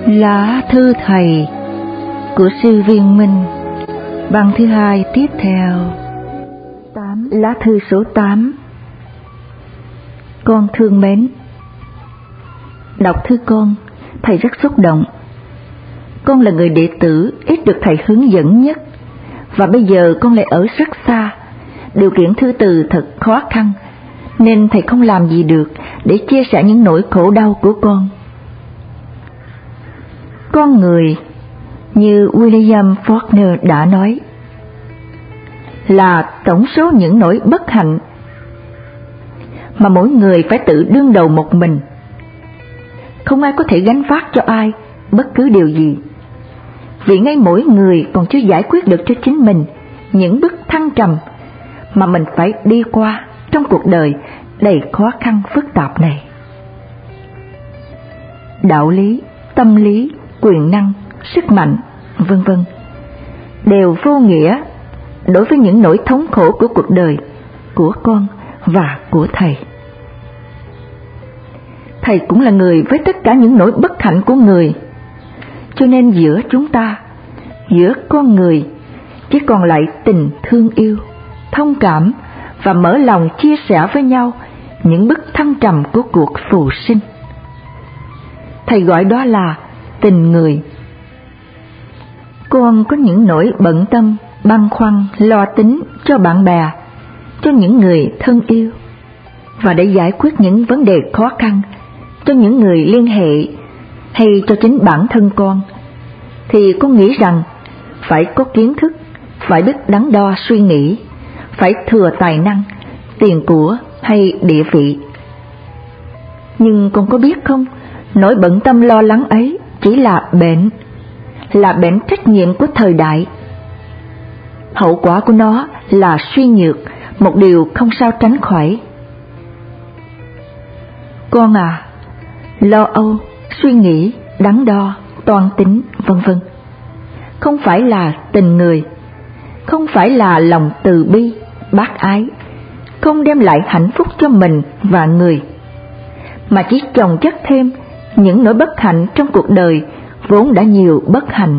Lá thư thầy của sư Viên Minh, băng thứ hai tiếp theo. Lá thư số 8. Con thương mến, đọc thư con, thầy rất xúc động. Con là người đệ tử ít được thầy hướng dẫn nhất, và bây giờ con lại ở rất xa, điều kiện thư từ thật khó khăn, nên thầy không làm gì được để chia sẻ những nỗi khổ đau của con. Con người, như William Faulkner đã nói, là tổng số những nỗi bất hạnh mà mỗi người phải tự đương đầu một mình. Không ai có thể gánh vác cho ai bất cứ điều gì, vì ngay mỗi người còn chưa giải quyết được cho chính mình những bước thăng trầm mà mình phải đi qua trong cuộc đời đầy khó khăn phức tạp này. Đạo lý, tâm lý, quyền năng, sức mạnh, vân vân đều vô nghĩa đối với những nỗi thống khổ của cuộc đời, của con và của thầy. Thầy cũng là người với tất cả những nỗi bất hạnh của người, cho nên giữa chúng ta, giữa con người, chỉ còn lại tình thương yêu, thông cảm và mở lòng chia sẻ với nhau những bước thăng trầm của cuộc phù sinh. Thầy gọi đó là tình người. Con có những nỗi bận tâm, băn khoăn, lo tính cho bạn bè, cho những người thân yêu, và để giải quyết những vấn đề khó khăn cho những người liên hệ hay cho chính bản thân con, thì con nghĩ rằng phải có kiến thức, phải biết đắn đo suy nghĩ, phải thừa tài năng, tiền của hay địa vị. Nhưng con có biết không, nỗi bận tâm lo lắng ấy chỉ là bệnh trách nhiệm của thời đại. Hậu quả của nó là suy nhược, một điều không sao tránh khỏi. Con à, lo âu, suy nghĩ, đắn đo, toan tính, vân vân, không phải là tình người, không phải là lòng từ bi, bác ái, không đem lại hạnh phúc cho mình và người, mà chỉ chồng chất thêm những nỗi bất hạnh trong cuộc đời vốn đã nhiều bất hạnh.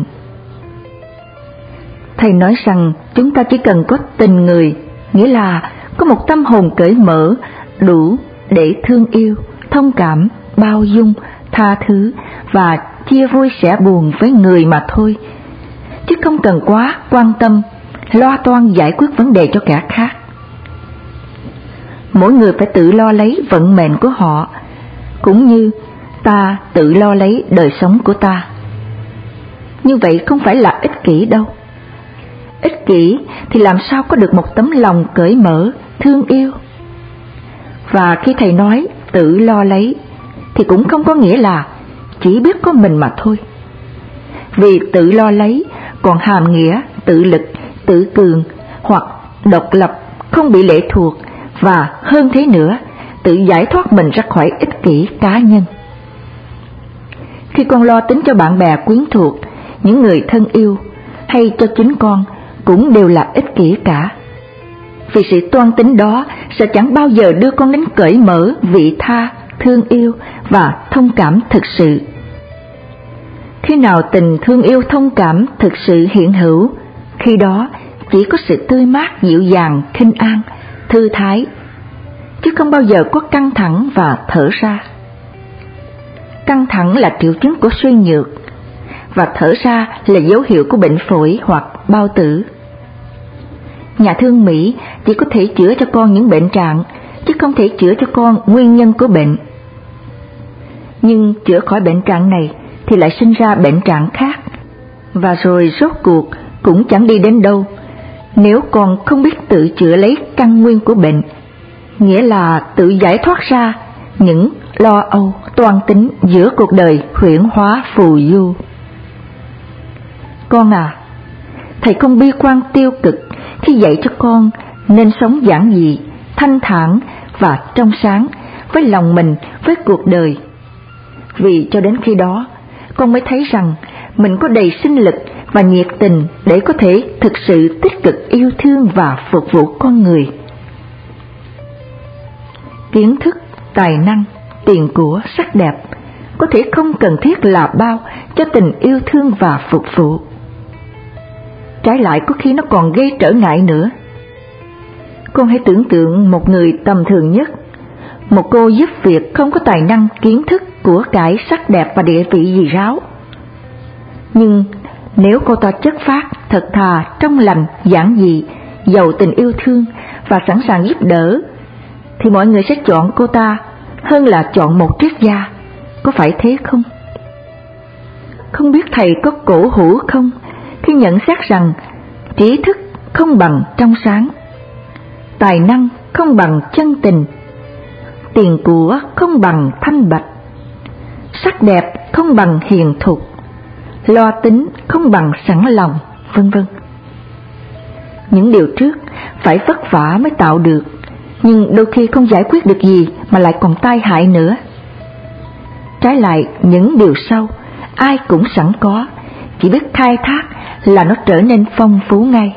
Thầy nói rằng chúng ta chỉ cần có tình người, nghĩa là có một tâm hồn cởi mở, đủ để thương yêu, thông cảm, bao dung, tha thứ và chia vui sẻ buồn với người mà thôi, chứ không cần quá quan tâm, lo toan giải quyết vấn đề cho kẻ khác. Mỗi người phải tự lo lấy vận mệnh của họ, cũng như ta tự lo lấy đời sống của ta. Như vậy không phải là ích kỷ đâu. Ích kỷ thì làm sao có được một tấm lòng cởi mở, thương yêu. Và khi thầy nói tự lo lấy thì cũng không có nghĩa là chỉ biết có mình mà thôi. Vì tự lo lấy còn hàm nghĩa tự lực, tự cường hoặc độc lập, không bị lệ thuộc, và hơn thế nữa, tự giải thoát mình ra khỏi ích kỷ cá nhân. Khi con lo tính cho bạn bè quyến thuộc, những người thân yêu, hay cho chính con, cũng đều là ích kỷ cả. Vì sự toan tính đó sẽ chẳng bao giờ đưa con đến cởi mở, vị tha, thương yêu và thông cảm thực sự. Khi nào tình thương yêu thông cảm thực sự hiện hữu, khi đó chỉ có sự tươi mát, dịu dàng, khinh an, thư thái, chứ không bao giờ có căng thẳng và thở ra. Căng thẳng là triệu chứng của suy nhược, và thở ra là dấu hiệu của bệnh phổi hoặc bao tử. Nhà thương Mỹ chỉ có thể chữa cho con những bệnh trạng, chứ không thể chữa cho con nguyên nhân của bệnh. Nhưng chữa khỏi bệnh trạng này thì lại sinh ra bệnh trạng khác, và rồi rốt cuộc cũng chẳng đi đến đâu nếu con không biết tự chữa lấy căn nguyên của bệnh, nghĩa là tự giải thoát ra những lo âu, toan tính giữa cuộc đời huyễn hóa phù du. Con à, thầy không bi quan tiêu cực khi dạy cho con nên sống giản dị, thanh thản và trong sáng với lòng mình, với cuộc đời. Vì cho đến khi đó, con mới thấy rằng mình có đầy sinh lực và nhiệt tình để có thể thực sự tích cực yêu thương và phục vụ con người. Kiến thức, tài năng, tiền của, sắc đẹp có thể không cần thiết là bao cho tình yêu thương và phục vụ. Trái lại có khi nó còn gây trở ngại nữa. Con hãy tưởng tượng một người tầm thường nhất, một cô giúp việc không có tài năng, kiến thức, của cải, sắc đẹp và địa vị gì ráo. Nhưng nếu cô ta chất phác, thật thà, trong lành, giản dị, giàu tình yêu thương và sẵn sàng giúp đỡ, thì mọi người sẽ chọn cô ta hơn là chọn một triết gia, có phải thế không? Không biết thầy có cổ hủ không khi nhận xét rằng trí thức không bằng trong sáng, tài năng không bằng chân tình, tiền của không bằng thanh bạch, sắc đẹp không bằng hiền thục, lo tính không bằng sẵn lòng, vân vân. Những điều trước phải vất vả mới tạo được, nhưng đôi khi không giải quyết được gì mà lại còn tai hại nữa. Trái lại, những điều sau ai cũng sẵn có, chỉ biết khai thác là nó trở nên phong phú ngay.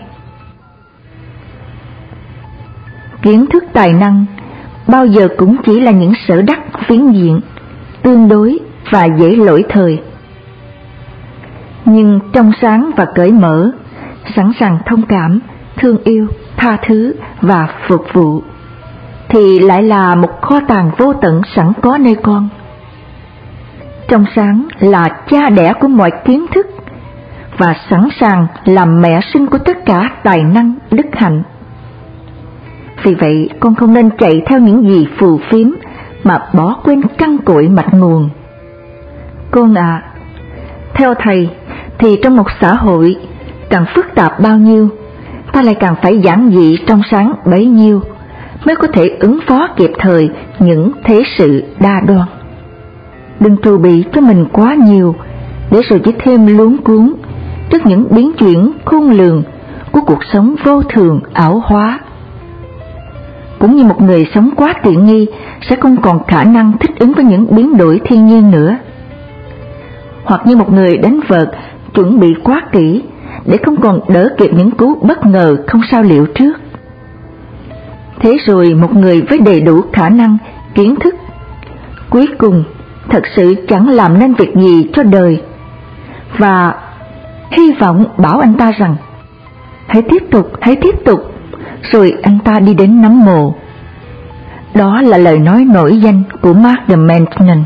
Kiến thức, tài năng bao giờ cũng chỉ là những sở đắc phiến diện, tương đối và dễ lỗi thời. Nhưng trong sáng và cởi mở, sẵn sàng thông cảm, thương yêu, tha thứ và phục vụ, thì lại là một kho tàng vô tận sẵn có nơi con. Trong sáng là cha đẻ của mọi kiến thức và sẵn sàng làm mẹ sinh của tất cả tài năng, đức hạnh. Vì vậy con không nên chạy theo những gì phù phiếm mà bỏ quên căn cội mạch nguồn. Con ạ, theo thầy thì trong một xã hội càng phức tạp bao nhiêu, ta lại càng phải giản dị trong sáng bấy nhiêu mới có thể ứng phó kịp thời những thế sự đa đoan. Đừng trù bị cho mình quá nhiều để rồi chỉ thêm luống cuống trước những biến chuyển khôn lường của cuộc sống vô thường ảo hóa. Cũng như một người sống quá tiện nghi sẽ không còn khả năng thích ứng với những biến đổi thiên nhiên nữa. Hoặc như một người đánh vợt chuẩn bị quá kỹ để không còn đỡ kịp những cú bất ngờ không sao liệu trước. Thế rồi một người với đầy đủ khả năng, kiến thức, cuối cùng thật sự chẳng làm nên việc gì cho đời, và hy vọng bảo anh ta rằng hãy tiếp tục, rồi anh ta đi đến nấm mồ. Đó là lời nói nổi danh của Mark the Maintenance.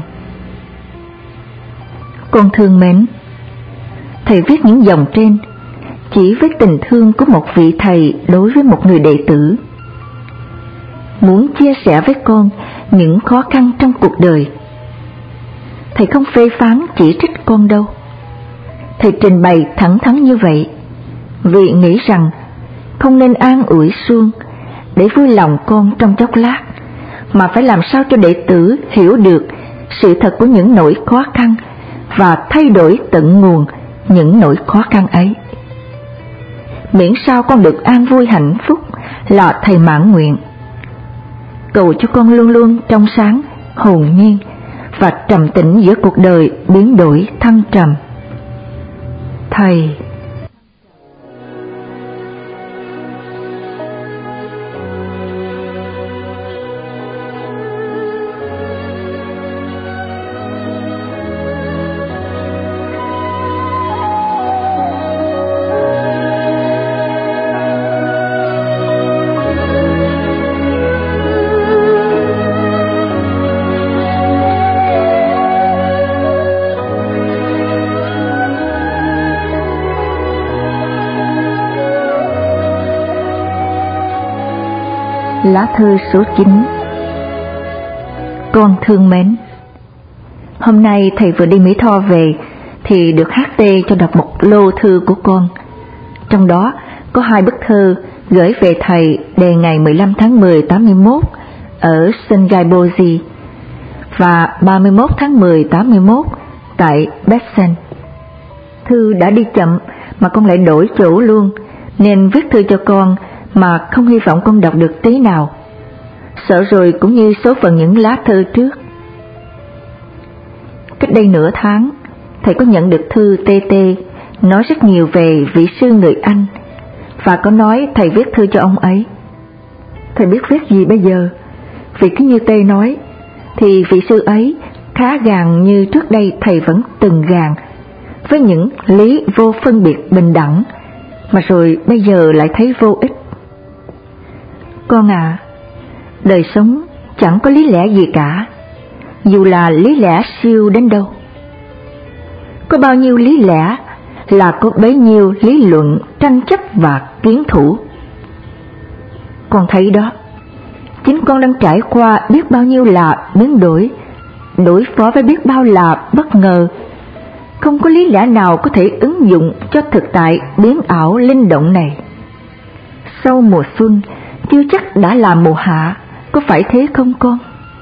Con thương mến, thầy viết những dòng trên chỉ với tình thương của một vị thầy đối với một người đệ tử, muốn chia sẻ với con những khó khăn trong cuộc đời. Thầy không phê phán chỉ trích con đâu. Thầy trình bày thẳng thắn như vậy vì nghĩ rằng không nên an ủi suông để vui lòng con trong chốc lát, mà phải làm sao cho đệ tử hiểu được sự thật của những nỗi khó khăn và thay đổi tận nguồn những nỗi khó khăn ấy. Miễn sao con được an vui hạnh phúc là thầy mãn nguyện. Cầu cho con luôn luôn trong sáng, hồn nhiên và trầm tĩnh giữa cuộc đời biến đổi thăng trầm. Thầy. Lá thư số 9. Con thương mến, hôm nay thầy vừa đi Mỹ Tho về thì được HT cho đọc một lô thư của con. Trong đó có 2 bức thư gửi về thầy đề ngày 15 tháng 10 81 ở Sengaiboji và 31 tháng 10 81 tại Bessen. Thư đã đi chậm mà con lại đổi chỗ luôn, nên viết thư cho con mà không hy vọng con đọc được tí nào. Sợ rồi cũng như số phận những lá thư trước. Cách đây nửa tháng, thầy có nhận được thư TT nói rất nhiều về vị sư người Anh, và có nói thầy viết thư cho ông ấy. Thầy biết viết gì bây giờ, vì cứ như T nói, thì vị sư ấy khá gàn như trước đây thầy vẫn từng gàn, với những lý vô phân biệt bình đẳng, mà rồi bây giờ lại thấy vô ích. Con à, đời sống chẳng có lý lẽ gì cả, dù là lý lẽ siêu đến đâu. Có bao nhiêu lý lẽ là có bấy nhiêu lý luận, tranh chấp và kiến thủ. Con thấy đó, chính con đang trải qua biết bao nhiêu là biến đổi, đối phó với biết bao là bất ngờ. Không có lý lẽ nào có thể ứng dụng cho thực tại biến ảo linh động này. Sau mùa xuân chưa chắc đã là mùa hạ, có phải thế không con?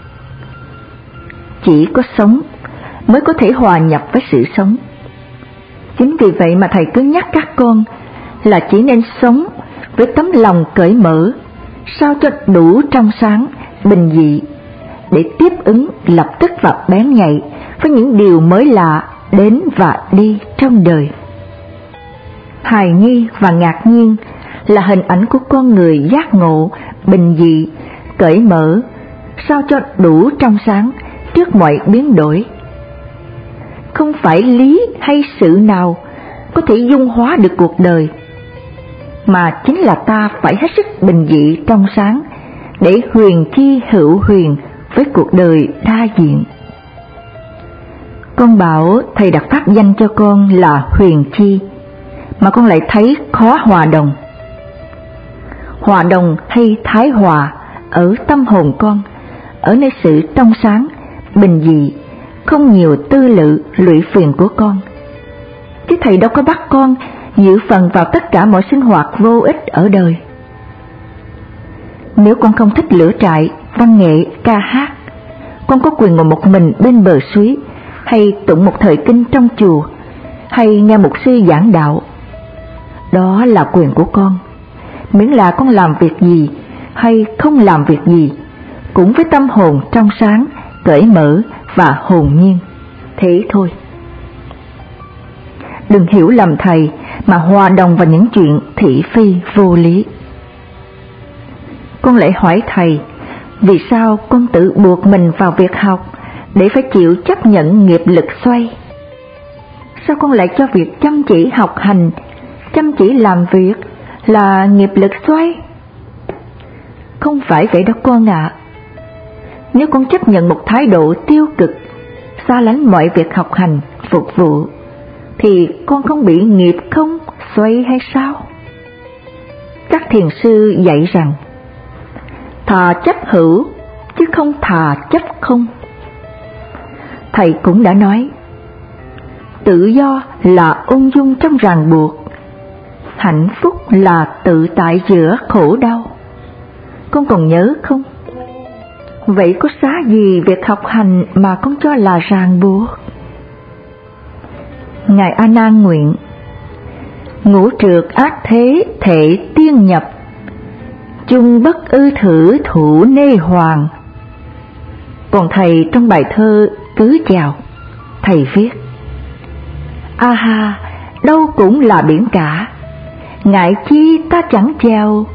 Chỉ có sống mới có thể hòa nhập với sự sống. Chính vì vậy mà thầy cứ nhắc các con là chỉ nên sống với tấm lòng cởi mở, sao cho đủ trong sáng, bình dị, để tiếp ứng lập tức và bén nhạy với những điều mới lạ đến và đi trong đời. Hài nghi và ngạc nhiên là hình ảnh của con người giác ngộ, bình dị, cởi mở, sao cho đủ trong sáng trước mọi biến đổi. Không phải lý hay sự nào có thể dung hóa được cuộc đời, mà chính là ta phải hết sức bình dị trong sáng để huyền chi hữu huyền với cuộc đời đa diện. Con bảo thầy đặt pháp danh cho con là Huyền Chi, mà con lại thấy khó hòa đồng. Hòa đồng hay thái hòa ở tâm hồn con, ở nơi sự trong sáng, bình dị, không nhiều tư lự lụy phiền của con. Chứ thầy đâu có bắt con dự phần vào tất cả mọi sinh hoạt vô ích ở đời. Nếu con không thích lửa trại, văn nghệ, ca hát, con có quyền ngồi một mình bên bờ suối, hay tụng một thời kinh trong chùa, hay nghe mục sư giảng đạo. Đó là quyền của con, miễn là con làm việc gì hay không làm việc gì cũng với tâm hồn trong sáng, cởi mở và hồn nhiên. Thế thôi. Đừng hiểu lầm thầy mà hòa đồng vào những chuyện thị phi vô lý. Con lại hỏi thầy, vì sao con tự buộc mình vào việc học để phải chịu chấp nhận nghiệp lực xoay? Sao con lại cho việc chăm chỉ học hành, chăm chỉ làm việc là nghiệp lực xoay? Không phải vậy đó con ạ. Nếu con chấp nhận một thái độ tiêu cực, xa lánh mọi việc học hành, phục vụ, thì con không bị nghiệp không xoay hay sao? Các thiền sư dạy rằng, thà chấp hữu chứ không thà chấp không. Thầy cũng đã nói, tự do là ung dung trong ràng buộc, hạnh phúc là tự tại giữa khổ đau. Con còn nhớ không? Vậy có xá gì việc học hành mà con cho là ràng buộc? Ngài A Nan nguyện, ngũ trược ác thế thể tiên nhập, chung bất ư thử thủ nê hoàng. Còn thầy trong bài thơ Cứ Chào, thầy viết, a ha, đâu cũng là biển cả, ngại chi ta chẳng chèo.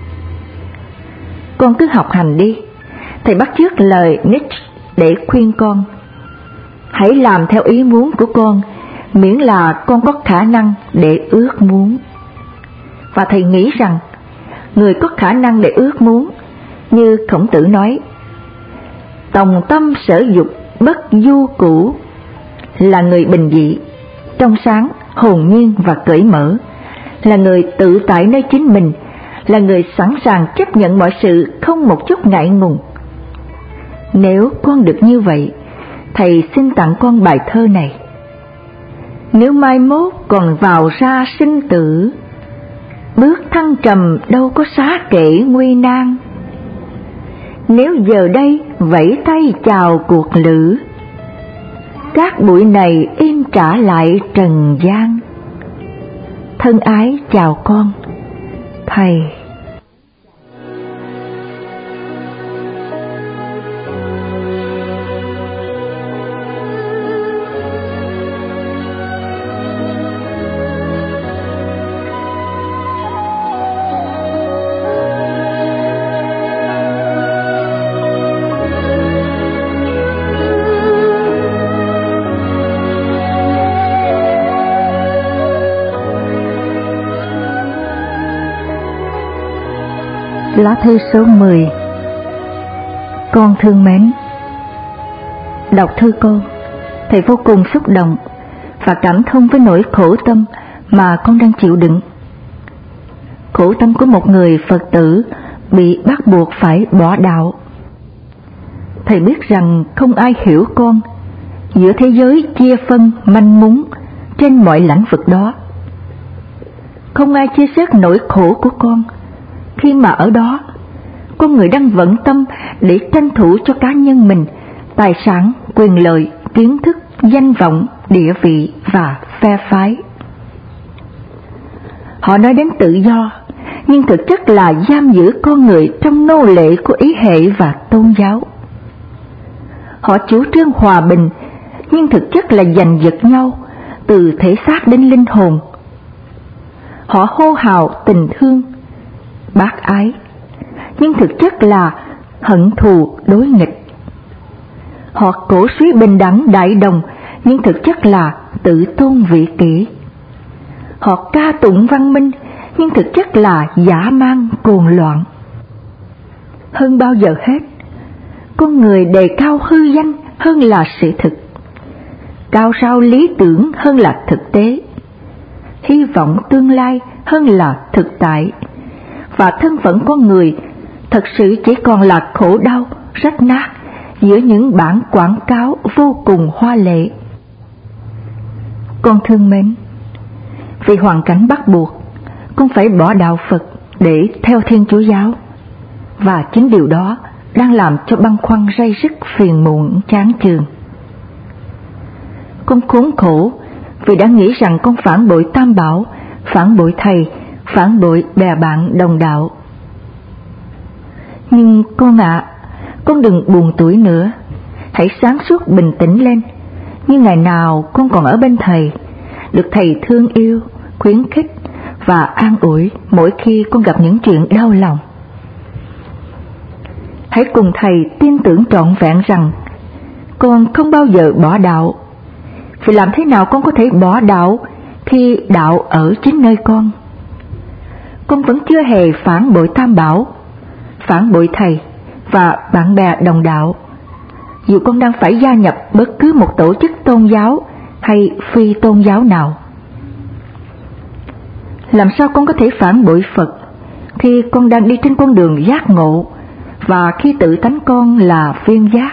Con cứ học hành đi. Thầy bắt chước lời Nietzsche để khuyên con, hãy làm theo ý muốn của con, miễn là con có khả năng để ước muốn. Và thầy nghĩ rằng người có khả năng để ước muốn, như Khổng Tử nói, tòng tâm sở dục bất du cũ, là người bình dị, trong sáng, hồn nhiên và cởi mở, là người tự tại nơi chính mình, là người sẵn sàng chấp nhận mọi sự không một chút ngại ngùng. Nếu con được như vậy, thầy xin tặng con bài thơ này. Nếu mai mốt còn vào ra sinh tử, bước thăng trầm đâu có xá kể nguy nan. Nếu giờ đây vẫy tay chào cuộc lữ, các bụi này im trả lại trần gian. Thân ái chào con, thầy. Lá thư số 10. Con thương mến, đọc thư con, thầy vô cùng xúc động và cảm thông với nỗi khổ tâm mà con đang chịu đựng. Khổ tâm của một người Phật tử bị bắt buộc phải bỏ đạo. Thầy biết rằng không ai hiểu con giữa thế giới chia phân manh mún trên mọi lĩnh vực đó. Không ai chia sẻ nỗi khổ của con khi mà ở đó con người đang vận tâm để tranh thủ cho cá nhân mình tài sản, quyền lợi, kiến thức, danh vọng, địa vị và phe phái. Họ nói đến tự do, nhưng thực chất là giam giữ con người trong nô lệ của ý hệ và tôn giáo. Họ chủ trương hòa bình, nhưng thực chất là giành giật nhau từ thể xác đến linh hồn. Họ hô hào tình thương, bác ái, nhưng thực chất là hận thù đối nghịch. Họ cổ suý bình đẳng đại đồng, nhưng thực chất là tự tôn vị kỷ. Họ ca tụng văn minh, nhưng thực chất là dã man cuồng loạn. Hơn bao giờ hết, con người đề cao hư danh hơn là sự thực, cao sao lý tưởng hơn là thực tế, hy vọng tương lai hơn là thực tại, và thân phận con người thật sự chỉ còn là khổ đau, rách nát giữa những bản quảng cáo vô cùng hoa lệ. Con thương mến, vì hoàn cảnh bắt buộc, con phải bỏ đạo Phật để theo Thiên Chúa giáo, và chính điều đó đang làm cho băn khoăn ray rứt phiền muộn chán chường. Con khốn khổ vì đã nghĩ rằng con phản bội Tam Bảo, phản bội Thầy, phản bội bè bạn đồng đạo. Nhưng con ạ, con đừng buồn tủi nữa, hãy sáng suốt bình tĩnh lên, như ngày nào con còn ở bên Thầy, được Thầy thương yêu, khuyến khích và an ủi mỗi khi con gặp những chuyện đau lòng. Hãy cùng Thầy tin tưởng trọn vẹn rằng con không bao giờ bỏ đạo. Vì làm thế nào con có thể bỏ đạo khi đạo ở chính nơi con? Con vẫn chưa hề phản bội Tam Bảo, phản bội Thầy và bạn bè đồng đạo, dù con đang phải gia nhập bất cứ một tổ chức tôn giáo hay phi tôn giáo nào. Làm sao con có thể phản bội Phật khi con đang đi trên con đường giác ngộ và khi tự tánh con là viên giác?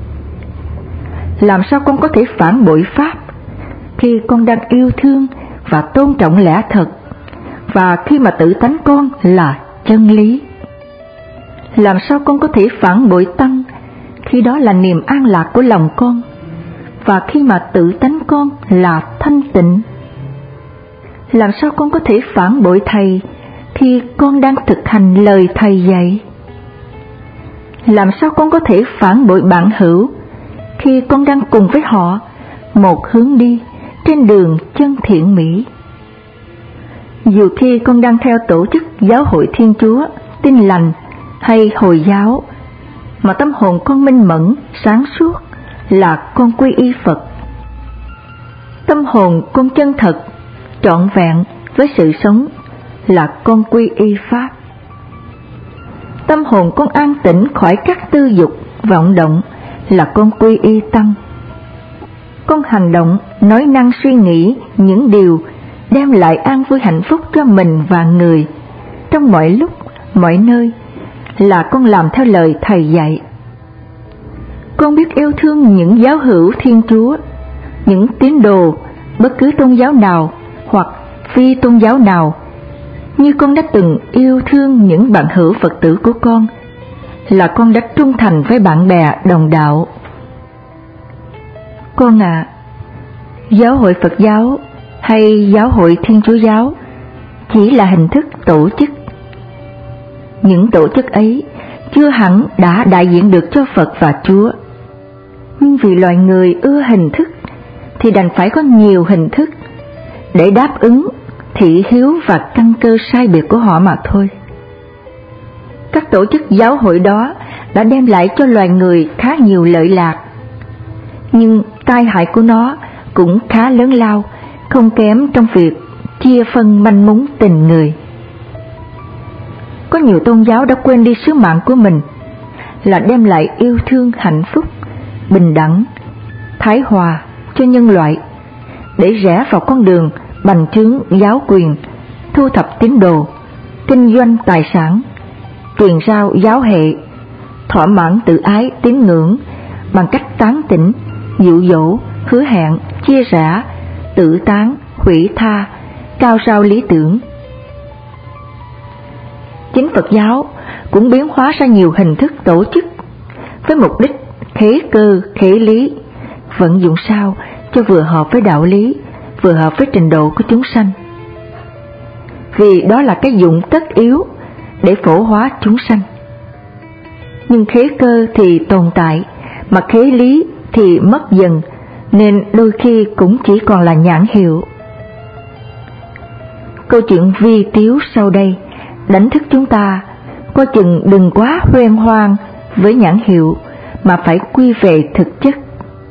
Làm sao con có thể phản bội Pháp khi con đang yêu thương và tôn trọng lẽ thật và khi mà tự tánh con là chân lý? Làm sao con có thể phản bội Tăng khi đó là niềm an lạc của lòng con và khi mà tự tánh con là thanh tịnh? Làm sao con có thể phản bội Thầy khi con đang thực hành lời Thầy dạy? Làm sao con có thể phản bội bạn hữu khi con đang cùng với họ một hướng đi trên đường chân thiện mỹ? Dù khi con đang theo tổ chức Giáo hội Thiên Chúa, Tin Lành hay Hồi giáo, mà tâm hồn con minh mẫn, sáng suốt là con quy y Phật. Tâm hồn con chân thật, trọn vẹn với sự sống là con quy y Pháp. Tâm hồn con an tĩnh khỏi các tư dục, vọng động là con quy y Tăng. Con hành động, nói năng suy nghĩ những điều đem lại an vui hạnh phúc cho mình và người trong mọi lúc, mọi nơi là con làm theo lời Thầy dạy. Con biết yêu thương những giáo hữu Thiên Chúa, những tín đồ bất cứ tôn giáo nào hoặc phi tôn giáo nào, như con đã từng yêu thương những bạn hữu Phật tử của con, là con đã trung thành với bạn bè đồng đạo. Con ạ, Giáo hội Phật giáo hay Giáo hội Thiên Chúa giáo chỉ là hình thức tổ chức. Những tổ chức ấy chưa hẳn đã đại diện được cho Phật và Chúa, nhưng vì loài người ưa hình thức thì đành phải có nhiều hình thức để đáp ứng thị hiếu và căn cơ sai biệt của họ mà thôi. Các tổ chức giáo hội đó đã đem lại cho loài người khá nhiều lợi lạc, nhưng tai hại của nó cũng khá lớn lao, không kém trong việc chia phân manh mún tình người. có nhiều tôn giáo đã quên đi sứ mạng của mình là đem lại yêu thương, hạnh phúc, bình đẳng, thái hòa cho nhân loại, để rẽ vào con đường bành trướng giáo quyền, thu thập tín đồ, kinh doanh tài sản, truyền rao giáo hệ, thỏa mãn tự ái tín ngưỡng bằng cách tán tỉnh, dụ dỗ, hứa hẹn, chia rẽ, tự tán, hủy tha, cao rao lý tưởng. Chính Phật giáo cũng biến hóa ra nhiều hình thức tổ chức với mục đích khế cơ, khế lý, vận dụng sao cho vừa hợp với đạo lý, vừa hợp với trình độ của chúng sanh. Vì đó là cái dụng tất yếu để phổ hóa chúng sanh. Nhưng khế cơ thì tồn tại, mà khế lý thì mất dần, nên đôi khi cũng chỉ còn là nhãn hiệu. Câu chuyện vi tiếu sau đây đánh thức chúng ta coi chừng đừng quá hoen hoang với nhãn hiệu, mà phải quy về thực chất.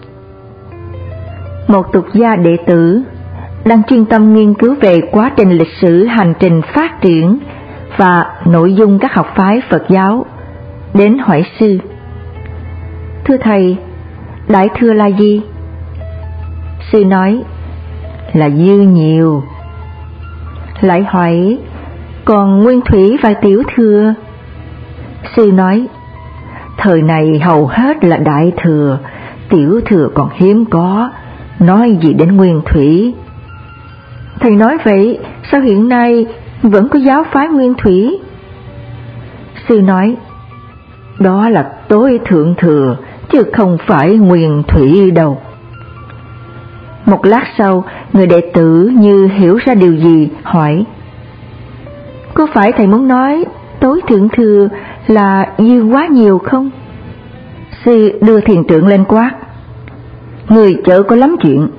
Một tục gia đệ tử đang chuyên tâm nghiên cứu về quá trình lịch sử hành trình phát triển và nội dung các học phái Phật giáo, đến hỏi sư: "Thưa thầy, Đại Thừa là gì?" Sư nói: "Là dư nhiều." Lại hỏi: "Còn Nguyên Thủy và Tiểu Thừa?" Sư nói: "Thời này hầu hết là Đại Thừa, Tiểu Thừa còn hiếm có, nói gì đến Nguyên Thủy." Thầy nói vậy, sao hiện nay vẫn có giáo phái Nguyên Thủy? Sư nói: "Đó là tối thượng thừa, chứ không phải Nguyên Thủy đâu." Một lát sau, người đệ tử như hiểu ra điều gì, hỏi: "Có phải thầy muốn nói tối thượng thừa là dư quá nhiều không?" Sư đưa thiền trượng lên quát: "Người chớ có lắm chuyện."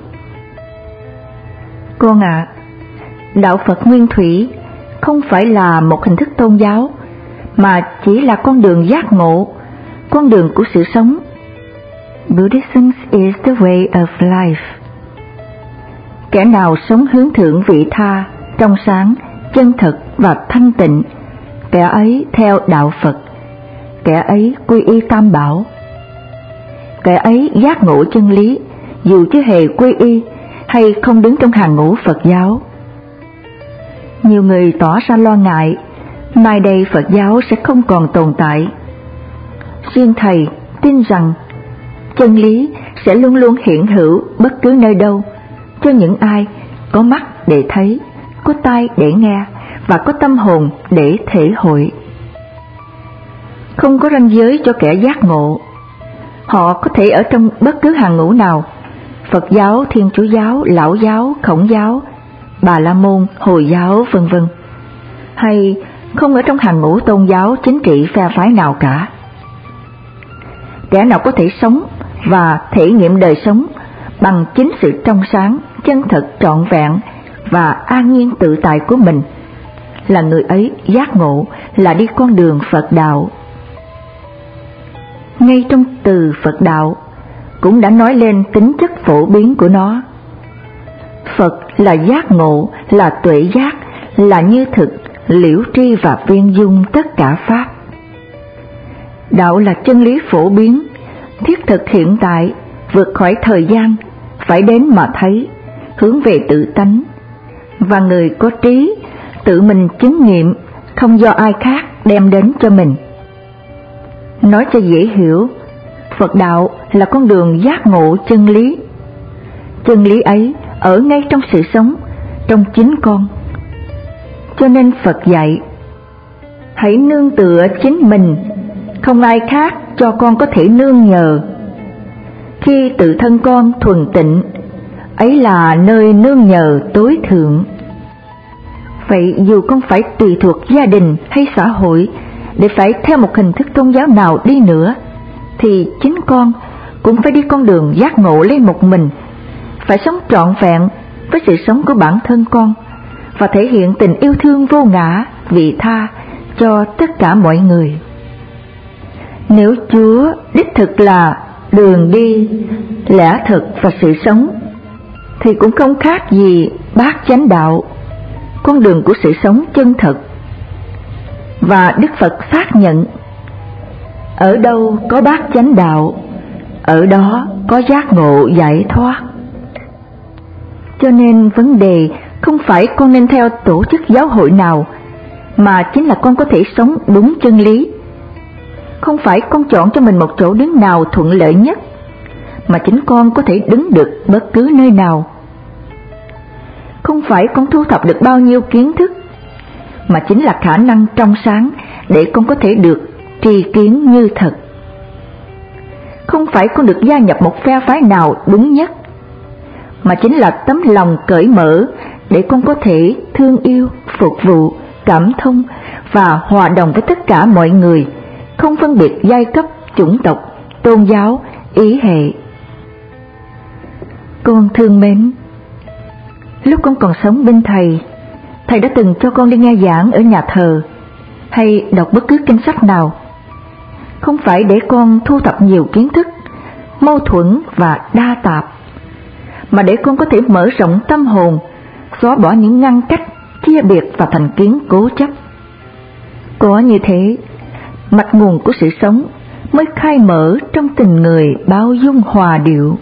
"Con ạ, đạo Phật Nguyên Thủy không phải là một hình thức tôn giáo, mà chỉ là con đường giác ngộ, con đường của sự sống. Buddhism is the way of life. Kẻ nào sống hướng thượng vị tha, trong sáng, chân thật và thanh tịnh, kẻ ấy theo đạo Phật, kẻ ấy quy y Tam Bảo. Kẻ ấy giác ngộ chân lý, dù chưa hề quy y hay không đứng trong hàng ngũ Phật giáo." Nhiều người tỏ ra lo ngại mai đây Phật giáo sẽ không còn tồn tại. Riêng thầy tin rằng chân lý sẽ luôn luôn hiện hữu bất cứ nơi đâu, cho những ai có mắt để thấy, có tai để nghe và có tâm hồn để thể hội. Không có ranh giới cho kẻ giác ngộ. Họ có thể ở trong bất cứ hàng ngũ nào: Phật giáo, Thiên Chúa giáo, Lão giáo, Khổng giáo, Bà La Môn, Hồi giáo, vân vân, hay không ở trong hàng ngũ tôn giáo chính trị phe phái nào cả. Kẻ nào có thể sống và thể nghiệm đời sống bằng chính sự trong sáng, chân thật, trọn vẹn và an nhiên tự tại của mình, là người ấy giác ngộ, là đi con đường Phật đạo. Ngay trong từ Phật đạo cũng đã nói lên tính chất phổ biến của nó. Phật là giác ngộ, là tuệ giác, là như thực, liễu tri và viên dung tất cả pháp. Đạo là chân lý phổ biến, thiết thực hiện tại, vượt khỏi thời gian, phải đến mà thấy, hướng về tự tánh, và người có trí tự mình chứng nghiệm, không do ai khác đem đến cho mình. Nói cho dễ hiểu, Phật đạo là con đường giác ngộ chân lý. Chân lý ấy ở ngay trong sự sống, trong chính con. Cho nên Phật dạy: "Hãy nương tựa chính mình, không ai khác cho con có thể nương nhờ. Khi tự thân con thuần tịnh, ấy là nơi nương nhờ tối thượng." Vậy dù con phải tùy thuộc gia đình hay xã hội để phải theo một hình thức tôn giáo nào đi nữa, thì chính con cũng phải đi con đường giác ngộ lấy một mình, phải sống trọn vẹn với sự sống của bản thân con và thể hiện tình yêu thương vô ngã, vị tha cho tất cả mọi người. Nếu Chúa đích thực là đường đi, lẽ thực và sự sống, thì cũng không khác gì bát chánh đạo, con đường của sự sống chân thật. Và Đức Phật xác nhận, ở đâu có bát chánh đạo, ở đó có giác ngộ giải thoát. Cho nên vấn đề không phải con nên theo tổ chức giáo hội nào, mà chính là con có thể sống đúng chân lý. Không phải con chọn cho mình một chỗ đứng nào thuận lợi nhất, mà chính con có thể đứng được bất cứ nơi nào. Không phải con thu thập được bao nhiêu kiến thức, mà chính là khả năng trong sáng để con có thể được tri kiến như thật. Không phải con được gia nhập một phe phái nào đúng nhất, mà chính là tấm lòng cởi mở để con có thể thương yêu, phục vụ, cảm thông và hòa đồng với tất cả mọi người, không phân biệt giai cấp, chủng tộc, tôn giáo, ý hệ. Con thương mến, lúc con còn sống bên Thầy đã từng cho con đi nghe giảng ở nhà thờ hay đọc bất cứ kinh sách nào, không phải để con thu thập nhiều kiến thức, mâu thuẫn và đa tạp, mà để con có thể mở rộng tâm hồn, xóa bỏ những ngăn cách, chia biệt và thành kiến cố chấp. Có như thế, mạch nguồn của sự sống mới khai mở trong tình người bao dung hòa điệu.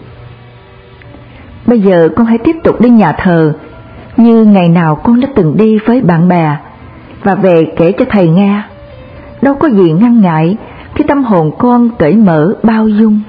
Bây giờ con hãy tiếp tục đi nhà thờ như ngày nào con đã từng đi với bạn bè, và về kể cho Thầy nghe. Đâu có gì ngăn ngại khi tâm hồn con cởi mở bao dung.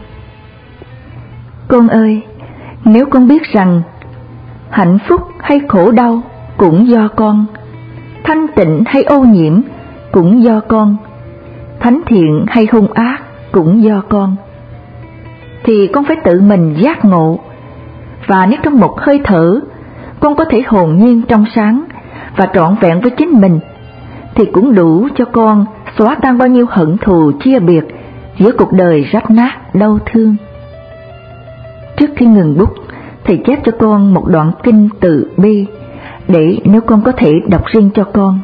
Con ơi, nếu con biết rằng hạnh phúc hay khổ đau cũng do con, thanh tịnh hay ô nhiễm cũng do con, thánh thiện hay hung ác cũng do con, thì con phải tự mình giác ngộ. Và nếu trong một hơi thở con có thể hồn nhiên trong sáng và trọn vẹn với chính mình, thì cũng đủ cho con xóa tan bao nhiêu hận thù chia biệt giữa cuộc đời rách nát đau thương. Trước khi ngừng bút, Thầy chép cho con một đoạn kinh từ bi, để nếu con có thể đọc riêng cho con.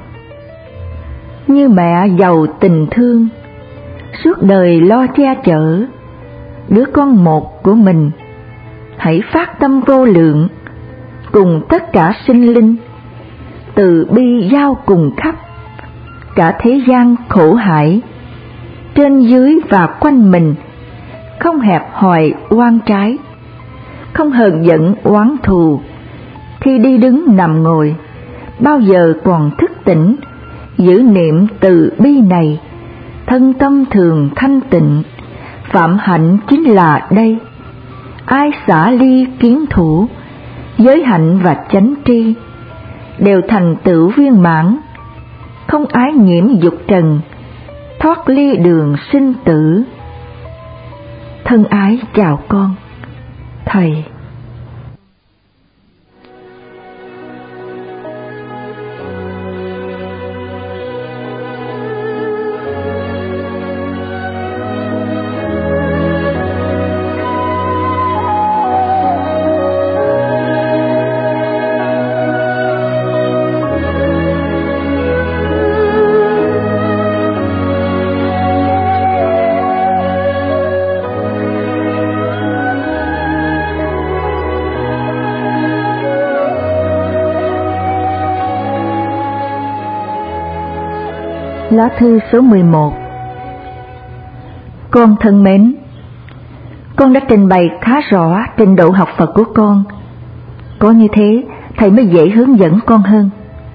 Như mẹ giàu tình thương, suốt đời lo che chở đứa con một của mình, hãy phát tâm vô lượng cùng tất cả sinh linh, từ bi giao cùng khắp cả thế gian khổ hải, trên dưới và quanh mình, không hẹp hòi oan trái, không hờn giận oán thù. Khi đi đứng nằm ngồi, bao giờ còn thức tỉnh, giữ niệm từ bi này, thân tâm thường thanh tịnh, phạm hạnh chính là đây. Ai xả ly kiến thủ, giới hạnh và chánh tri, đều thành tựu viên mãn, không ái nhiễm dục trần, thoát ly đường sinh tử. Thân ái chào con, Thầy. Lá thư số 11. Con thân mến, con đã trình bày khá rõ trình độ học Phật của con. Có như thế, Thầy mới dễ hướng dẫn con hơn.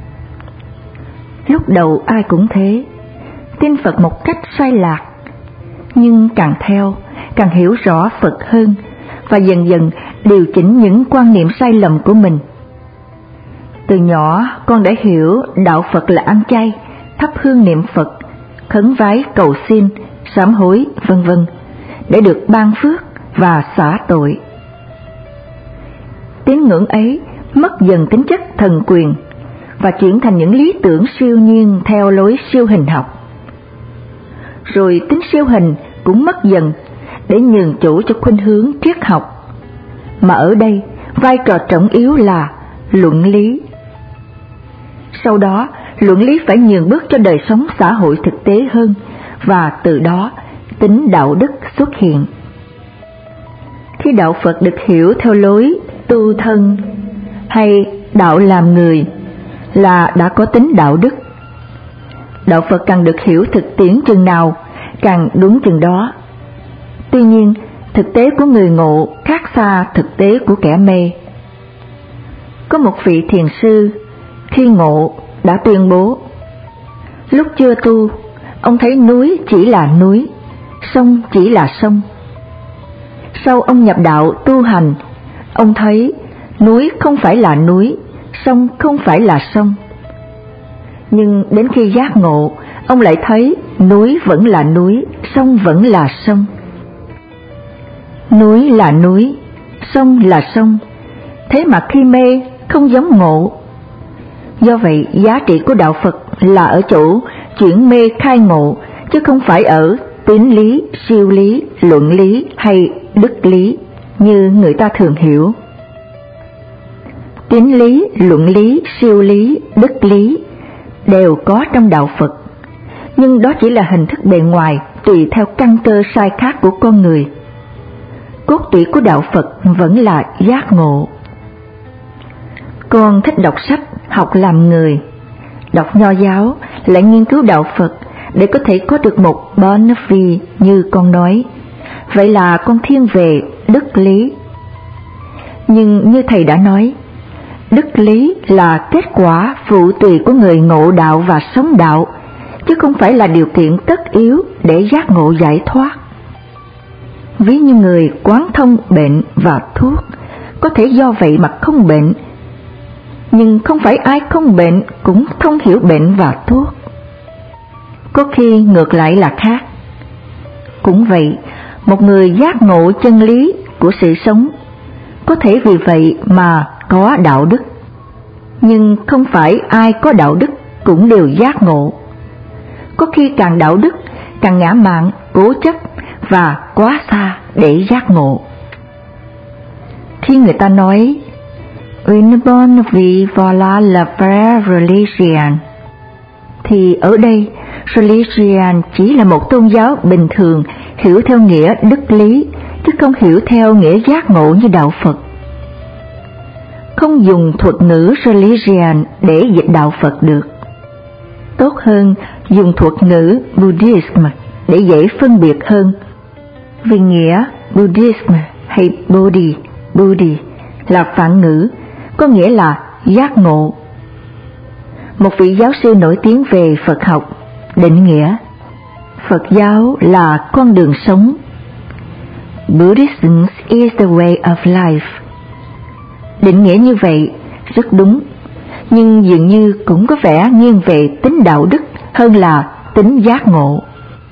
Lúc đầu ai cũng thế, tin Phật một cách sai lạc, nhưng càng theo, càng hiểu rõ Phật hơn, và dần dần điều chỉnh những quan niệm sai lầm của mình. Từ nhỏ, con đã hiểu đạo Phật là ăn chay, thắp hương niệm Phật, khấn vái cầu xin, sám hối, vân vân, để được ban phước và xả tội. Tín ngưỡng ấy mất dần tính chất thần quyền và chuyển thành những lý tưởng siêu nhiên theo lối siêu hình học. Rồi tính siêu hình cũng mất dần để nhường chỗ cho khuynh hướng triết học, mà ở đây vai trò trọng yếu là luận lý. Sau đó, luận lý phải nhường bước cho đời sống xã hội thực tế hơn, và từ đó tính đạo đức xuất hiện. Khi đạo Phật được hiểu theo lối tu thân hay đạo làm người là đã có tính đạo đức. đạo Phật càng được hiểu thực tiễn chừng nào, càng đúng chừng đó. Tuy nhiên, thực tế của người ngộ khác xa thực tế của kẻ mê. Có một vị thiền sư khi ngộ đã tuyên bố: lúc chưa tu, ông thấy núi chỉ là núi, sông chỉ là sông. Sau ông nhập đạo tu hành, ông thấy núi không phải là núi, sông không phải là sông. Nhưng đến khi giác ngộ, ông lại thấy núi vẫn là núi, sông vẫn là sông. Núi là núi, sông là sông, thế mà khi mê không giống ngộ. Do vậy, giá trị của đạo Phật là ở chỗ chuyển mê khai ngộ, chứ không phải ở tín lý, siêu lý, luận lý hay đức lý như người ta thường hiểu. Tín lý, luận lý, siêu lý, đức lý đều có trong đạo Phật, nhưng đó chỉ là hình thức bề ngoài tùy theo căn cơ sai khác của con người. Cốt tủy của đạo Phật vẫn là giác ngộ. Con thích đọc sách, học làm người, đọc Nho giáo, lại nghiên cứu đạo Phật để có thể có được một bonne vie như con nói. Vậy là con thiên về đức lý. Nhưng như thầy đã nói, đức lý là kết quả phụ tùy của người ngộ đạo và sống đạo, chứ không phải là điều kiện tất yếu để giác ngộ giải thoát. Ví như người quán thông bệnh và thuốc, có thể do vậy mà không bệnh, nhưng không phải ai không bệnh cũng thông hiểu bệnh và thuốc. Có khi ngược lại là khác. Cũng vậy, một người giác ngộ chân lý của sự sống, có thể vì vậy mà có đạo đức, nhưng không phải ai có đạo đức cũng đều giác ngộ. Có khi càng đạo đức, càng ngã mạn, cố chấp và quá xa để giác ngộ. Khi người ta nói Une bonne vie voilà la vraie religion, thì ở đây religion chỉ là một tôn giáo bình thường hiểu theo nghĩa đức lý, chứ không hiểu theo nghĩa giác ngộ như đạo Phật. Không dùng thuật ngữ religion để dịch đạo Phật được. Tốt hơn dùng thuật ngữ Buddhism để dễ phân biệt hơn. Vì nghĩa Buddhism hay Bodhi là phản ngữ, có nghĩa là giác ngộ. Một vị giáo sư nổi tiếng về Phật học định nghĩa Phật giáo là con đường sống. Buddhism is the way of life. Định nghĩa như vậy rất đúng, nhưng dường như cũng có vẻ nghiêng về tính đạo đức hơn là tính giác ngộ.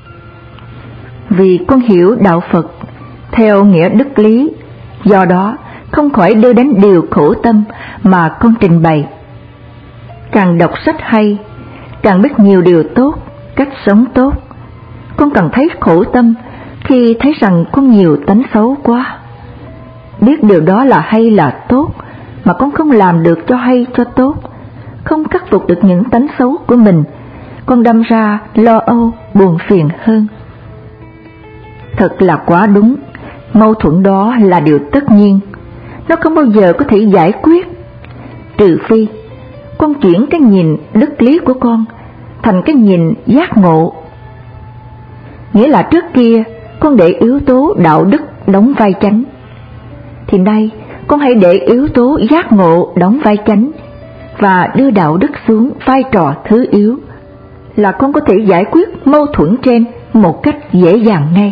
Vì con hiểu đạo Phật theo nghĩa đức lý, do đó không khỏi đưa đến điều khổ tâm mà con trình bày. Càng đọc sách hay, càng biết nhiều điều tốt, cách sống tốt, con càng thấy khổ tâm khi thấy rằng con nhiều tánh xấu quá. Biết điều đó là hay là tốt, mà con không làm được cho hay cho tốt, không khắc phục được những tánh xấu của mình, con đâm ra lo âu, buồn phiền hơn. Thật là quá đúng, mâu thuẫn đó là điều tất nhiên, nó không bao giờ có thể giải quyết, trừ phi con chuyển cái nhìn đức lý của con thành cái nhìn giác ngộ. Nghĩa là trước kia con để yếu tố đạo đức đóng vai chánh, thì nay con hãy để yếu tố giác ngộ đóng vai chánh và đưa đạo đức xuống vai trò thứ yếu, là con có thể giải quyết mâu thuẫn trên một cách dễ dàng ngay.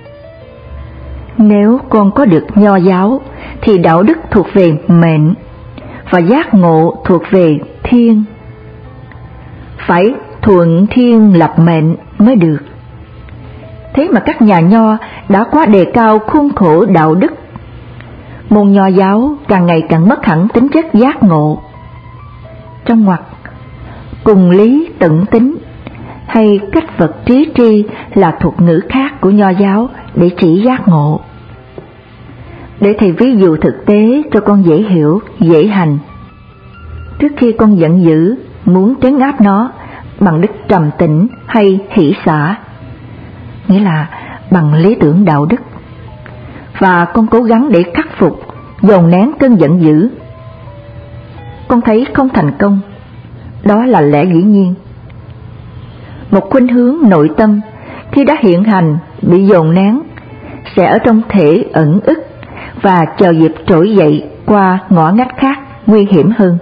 Nếu con có được Nho giáo thì đạo đức thuộc về mệnh và giác ngộ thuộc về thiên. Phải thuận thiên lập mệnh mới được. Thế mà các nhà Nho đã quá đề cao khuôn khổ đạo đức. Môn Nho giáo càng ngày càng mất hẳn tính chất giác ngộ. Trong ngoặc, cùng lý tận tính hay cách vật trí tri là thuật ngữ khác của Nho giáo để chỉ giác ngộ. Để thầy ví dụ thực tế cho con dễ hiểu, dễ hành. Trước khi con giận dữ, muốn trấn áp nó bằng đức trầm tĩnh hay hỷ xả, nghĩa là bằng lý tưởng đạo đức, và con cố gắng để khắc phục, dồn nén cơn giận dữ. Con thấy không thành công, đó là lẽ dĩ nhiên. Một khuynh hướng nội tâm khi đã hiện hành bị dồn nén sẽ ở trong thể ẩn ức và chờ dịp trỗi dậy qua ngõ ngách khác nguy hiểm hơn.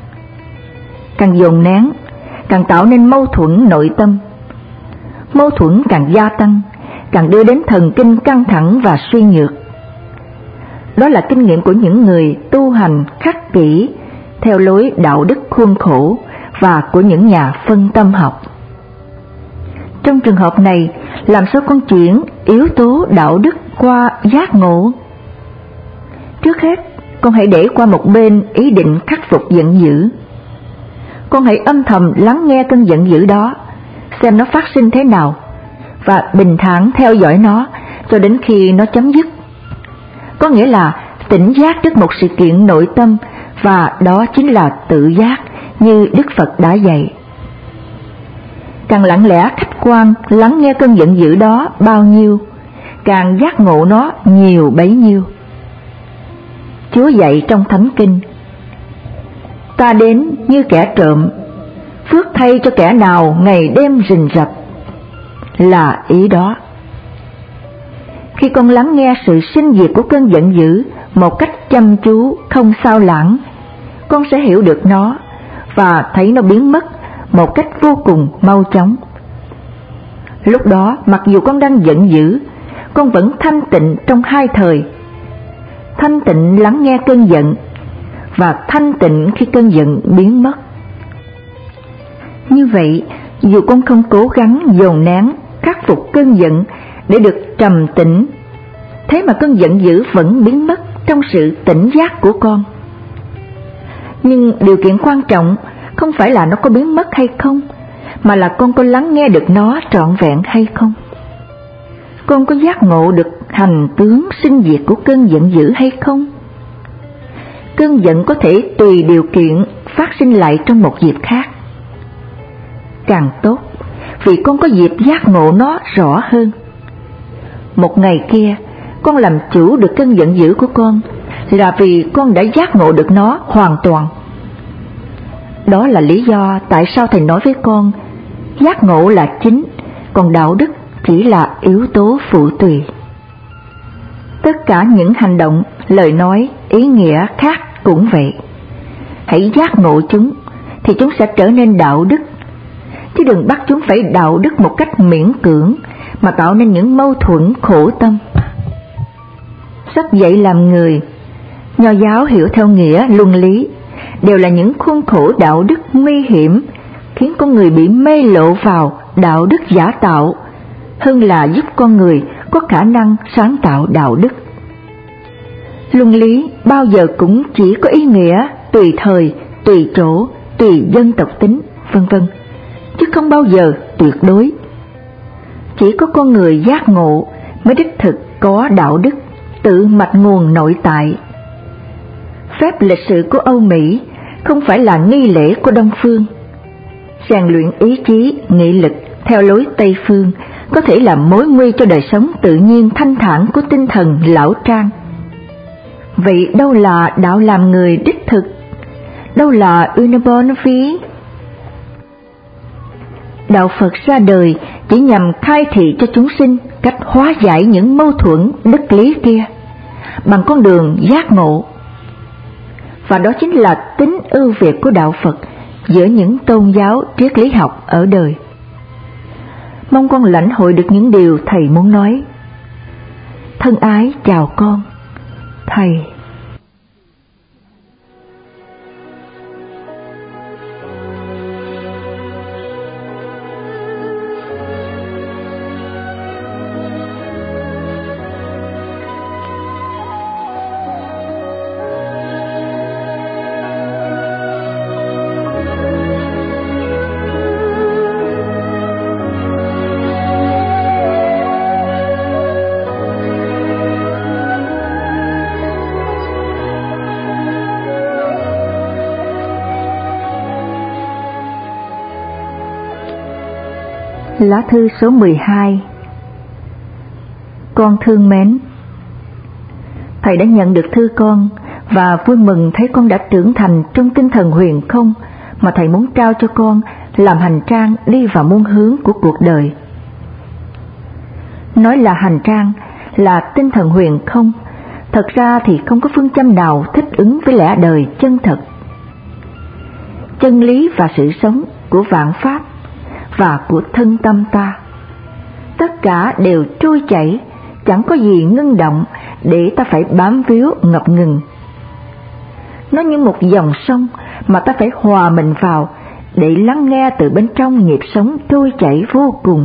Càng dồn nén càng tạo nên mâu thuẫn nội tâm. Mâu thuẫn càng gia tăng, càng đưa đến thần kinh căng thẳng và suy nhược. Đó là kinh nghiệm của những người tu hành khắc kỷ theo lối đạo đức khuôn khổ và của những nhà phân tâm học. Trong trường hợp này, làm sao con chuyển yếu tố đạo đức qua giác ngộ? Trước hết, con hãy để qua một bên ý định khắc phục giận dữ. Con hãy âm thầm lắng nghe cơn giận dữ đó, xem nó phát sinh thế nào, và bình thản theo dõi nó cho đến khi nó chấm dứt. Có nghĩa là tỉnh giác trước một sự kiện nội tâm, và đó chính là tự giác như Đức Phật đã dạy. Càng lặng lẽ khách quan lắng nghe cơn giận dữ đó bao nhiêu, càng giác ngộ nó nhiều bấy nhiêu. Chúa dạy trong Thánh Kinh: ta đến như kẻ trộm, phước thay cho kẻ nào ngày đêm rình rập, là ý đó. Khi con lắng nghe sự sinh diệt của cơn giận dữ một cách chăm chú, không sao lãng, con sẽ hiểu được nó và thấy nó biến mất một cách vô cùng mau chóng. Lúc đó, mặc dù con đang giận dữ, con vẫn thanh tịnh trong hai thời: thanh tịnh lắng nghe cơn giận và thanh tịnh khi cơn giận biến mất. Như vậy, dù con không cố gắng dồn nén khắc phục cơn giận để được trầm tĩnh, thế mà cơn giận dữ vẫn biến mất trong sự tỉnh giác của con. Nhưng điều kiện quan trọng không phải là nó có biến mất hay không, mà là con có lắng nghe được nó trọn vẹn hay không. Con có giác ngộ được hành tướng sinh diệt của cơn giận dữ hay không? Cơn giận có thể tùy điều kiện phát sinh lại trong một dịp khác. Càng tốt, vì con có dịp giác ngộ nó rõ hơn. Một ngày kia, con làm chủ được cơn giận dữ của con là vì con đã giác ngộ được nó hoàn toàn. Đó là lý do tại sao Thầy nói với con, giác ngộ là chính, còn đạo đức chỉ là yếu tố phụ tùy. Tất cả những hành động, lời nói, ý nghĩa khác cũng vậy. Hãy giác ngộ chúng, thì chúng sẽ trở nên đạo đức. Chứ đừng bắt chúng phải đạo đức một cách miễn cưỡng, mà tạo nên những mâu thuẫn khổ tâm. Sách dạy làm người, Nho giáo hiểu theo nghĩa luân lý, đều là những khuôn khổ đạo đức nguy hiểm, khiến con người bị mê lộ vào đạo đức giả tạo, hơn là giúp con người có khả năng sáng tạo đạo đức. Luân lý bao giờ cũng chỉ có ý nghĩa tùy thời, tùy chỗ, tùy dân tộc tính, vân vân, chứ không bao giờ tuyệt đối. Chỉ có con người giác ngộ mới đích thực có đạo đức, tự mạch nguồn nội tại. Phép lịch sự của Âu Mỹ không phải là nghi lễ của Đông Phương. Rèn luyện ý chí, nghị lực theo lối Tây Phương có thể là mối nguy cho đời sống tự nhiên thanh thản của tinh thần lão trang. Vậy đâu là đạo làm người đích thực? Đâu là une bonne vie? Đạo Phật ra đời chỉ nhằm khai thị cho chúng sinh cách hóa giải những mâu thuẫn đức lý kia bằng con đường giác ngộ. Và đó chính là tính ưu việt của đạo Phật giữa những tôn giáo triết lý học ở đời. Mong con lãnh hội được những điều Thầy muốn nói. Thân ái chào con, Thầy. Lá thư số 12. Con thương mến, Thầy đã nhận được thư con và vui mừng thấy con đã trưởng thành trong tinh thần huyền không mà Thầy muốn trao cho con làm hành trang đi vào muôn hướng của cuộc đời. Nói là hành trang, là tinh thần huyền không, thật ra thì không có phương châm nào thích ứng với lẽ đời chân thật. Chân lý và sự sống của vạn pháp và của thân tâm ta, tất cả đều trôi chảy, chẳng có gì ngưng động để ta phải bám víu ngập ngừng. Nó như một dòng sông mà ta phải hòa mình vào để lắng nghe từ bên trong nhịp sống trôi chảy vô cùng.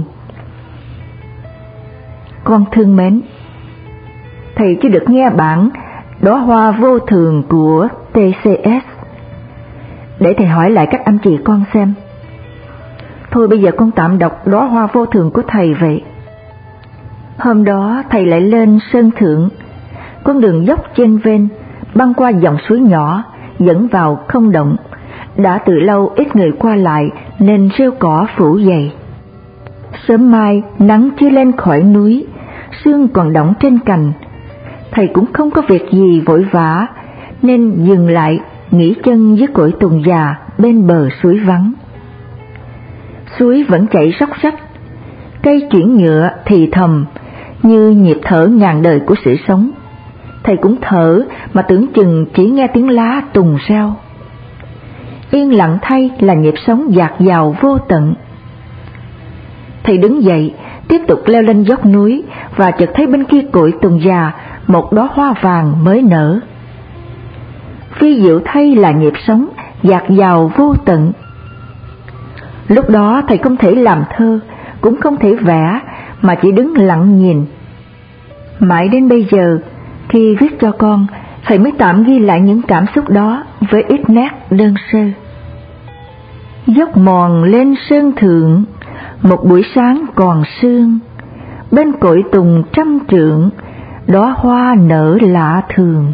Con thương mến, thầy chưa được nghe bản Đóa hoa vô thường của TCS. Để thầy hỏi lại các anh chị con xem. Thôi bây giờ con tạm đọc Đóa hoa vô thường của thầy vậy. Hôm đó thầy lại lên Sơn Thượng, con đường dốc chênh vênh băng qua dòng suối nhỏ dẫn vào không động. Đã từ lâu ít người qua lại nên rêu cỏ phủ dày. Sớm mai nắng chưa lên khỏi núi, sương còn đọng trên cành. Thầy cũng không có việc gì vội vã nên dừng lại nghỉ chân dưới cội tùng già bên bờ suối vắng. Suối vẫn chảy róc rách, cây chuyển nhựa thì thầm như nhịp thở ngàn đời của sự sống. Thầy cũng thở mà tưởng chừng chỉ nghe tiếng lá tùng reo. Yên lặng thay là nhịp sống dạt dào vô tận. Thầy đứng dậy, tiếp tục leo lên dốc núi và chợt thấy bên kia cội tùng già một đóa hoa vàng mới nở. Phi diệu thay là nhịp sống dạt dào vô tận. Lúc đó thầy không thể làm thơ, cũng không thể vẽ, mà chỉ đứng lặng nhìn. Mãi đến bây giờ, khi viết cho con, thầy mới tạm ghi lại những cảm xúc đó với ít nét đơn sơ. Dốc mòn lên Sơn Thượng, một buổi sáng còn sương, bên cội tùng trăm trượng, đóa hoa nở lạ thường.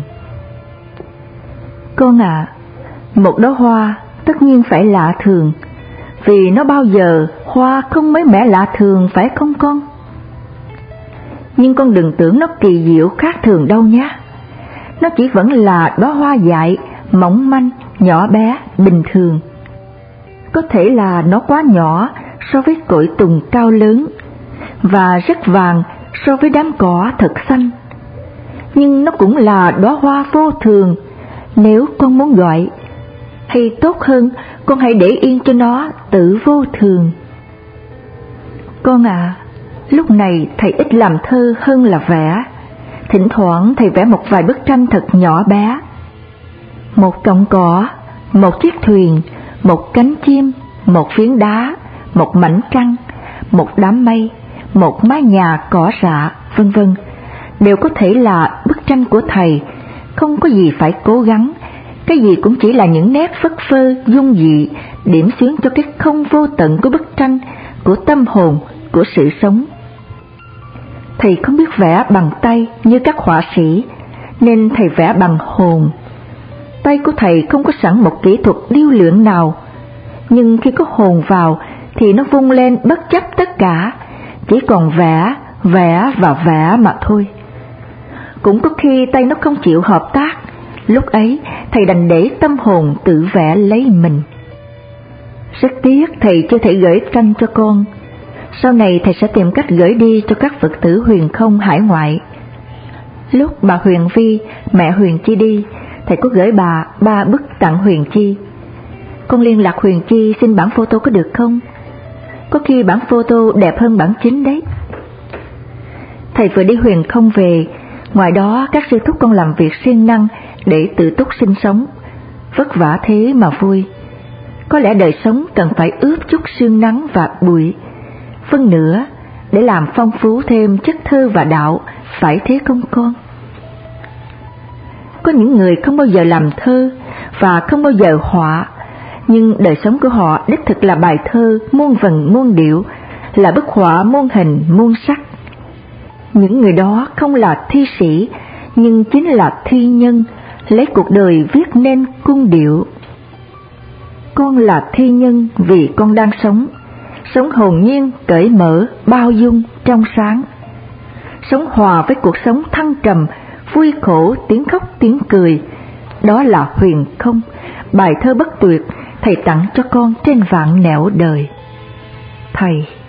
Con ạ, một đóa hoa tất nhiên phải lạ thường, vì nó bao giờ hoa không mới mẻ lạ thường, phải không con? Nhưng con đừng tưởng nó kỳ diệu khác thường đâu nhé. Nó chỉ vẫn là đóa hoa dại, mỏng manh, nhỏ bé, bình thường. Có thể là nó quá nhỏ so với cội tùng cao lớn, và rất vàng so với đám cỏ thật xanh. Nhưng nó cũng là đóa hoa vô thường, nếu con muốn gọi. Hay tốt hơn, con hãy để yên cho nó tự vô thường. Con à, lúc này thầy ít làm thơ hơn là vẽ. Thỉnh thoảng thầy vẽ một vài bức tranh thật nhỏ bé. Một cọng cỏ, một chiếc thuyền, một cánh chim, một phiến đá, một mảnh trăng, một đám mây, một mái nhà cỏ rạ, vân vân, đều có thể là bức tranh của thầy, không có gì phải cố gắng, cái gì cũng chỉ là những nét phất phơ, dung dị, điểm xuyến cho cái không vô tận của bức tranh, của tâm hồn, của sự sống. Thầy không biết vẽ bằng tay như các họa sĩ, nên thầy vẽ bằng hồn. Tay của thầy không có sẵn một kỹ thuật điêu luyện nào, nhưng khi có hồn vào thì nó vung lên bất chấp tất cả, chỉ còn vẽ, vẽ và vẽ mà thôi. Cũng có khi tay nó không chịu hợp tác, lúc ấy thầy đành để tâm hồn tự vẽ lấy mình. Rất tiếc thầy chưa thể gửi tranh cho con. Sau này thầy sẽ tìm cách gửi đi cho các Phật tử huyền không hải ngoại. Lúc bà Huyền Vi, mẹ Huyền Chi đi, thầy có gửi bà 3 bức tặng Huyền Chi. Con liên lạc Huyền Chi xin bản photo có được không? Có khi bản photo đẹp hơn bản chính đấy. Thầy vừa đi huyền không về, ngoài đó các sư thúc con làm việc siêng năng để tự túc sinh sống, vất vả thế mà vui. Có lẽ đời sống cần phải ướp chút sương nắng và bụi, phân nữa để làm phong phú thêm chất thơ và đạo, phải thế không con? Có những người không bao giờ làm thơ và không bao giờ họa, nhưng đời sống của họ đích thực là bài thơ muôn vần muôn điệu, là bức họa muôn hình muôn sắc. Những người đó không là thi sĩ, nhưng chính là thi nhân, lấy cuộc đời viết nên cung điệu. Con là thi nhân vì con đang sống, sống hồn nhiên, cởi mở, bao dung, trong sáng. Sống hòa với cuộc sống thăng trầm, vui khổ, tiếng khóc tiếng cười. Đó là huyền không, bài thơ bất tuyệt, Thầy tặng cho con trên vạn nẻo đời. Thầy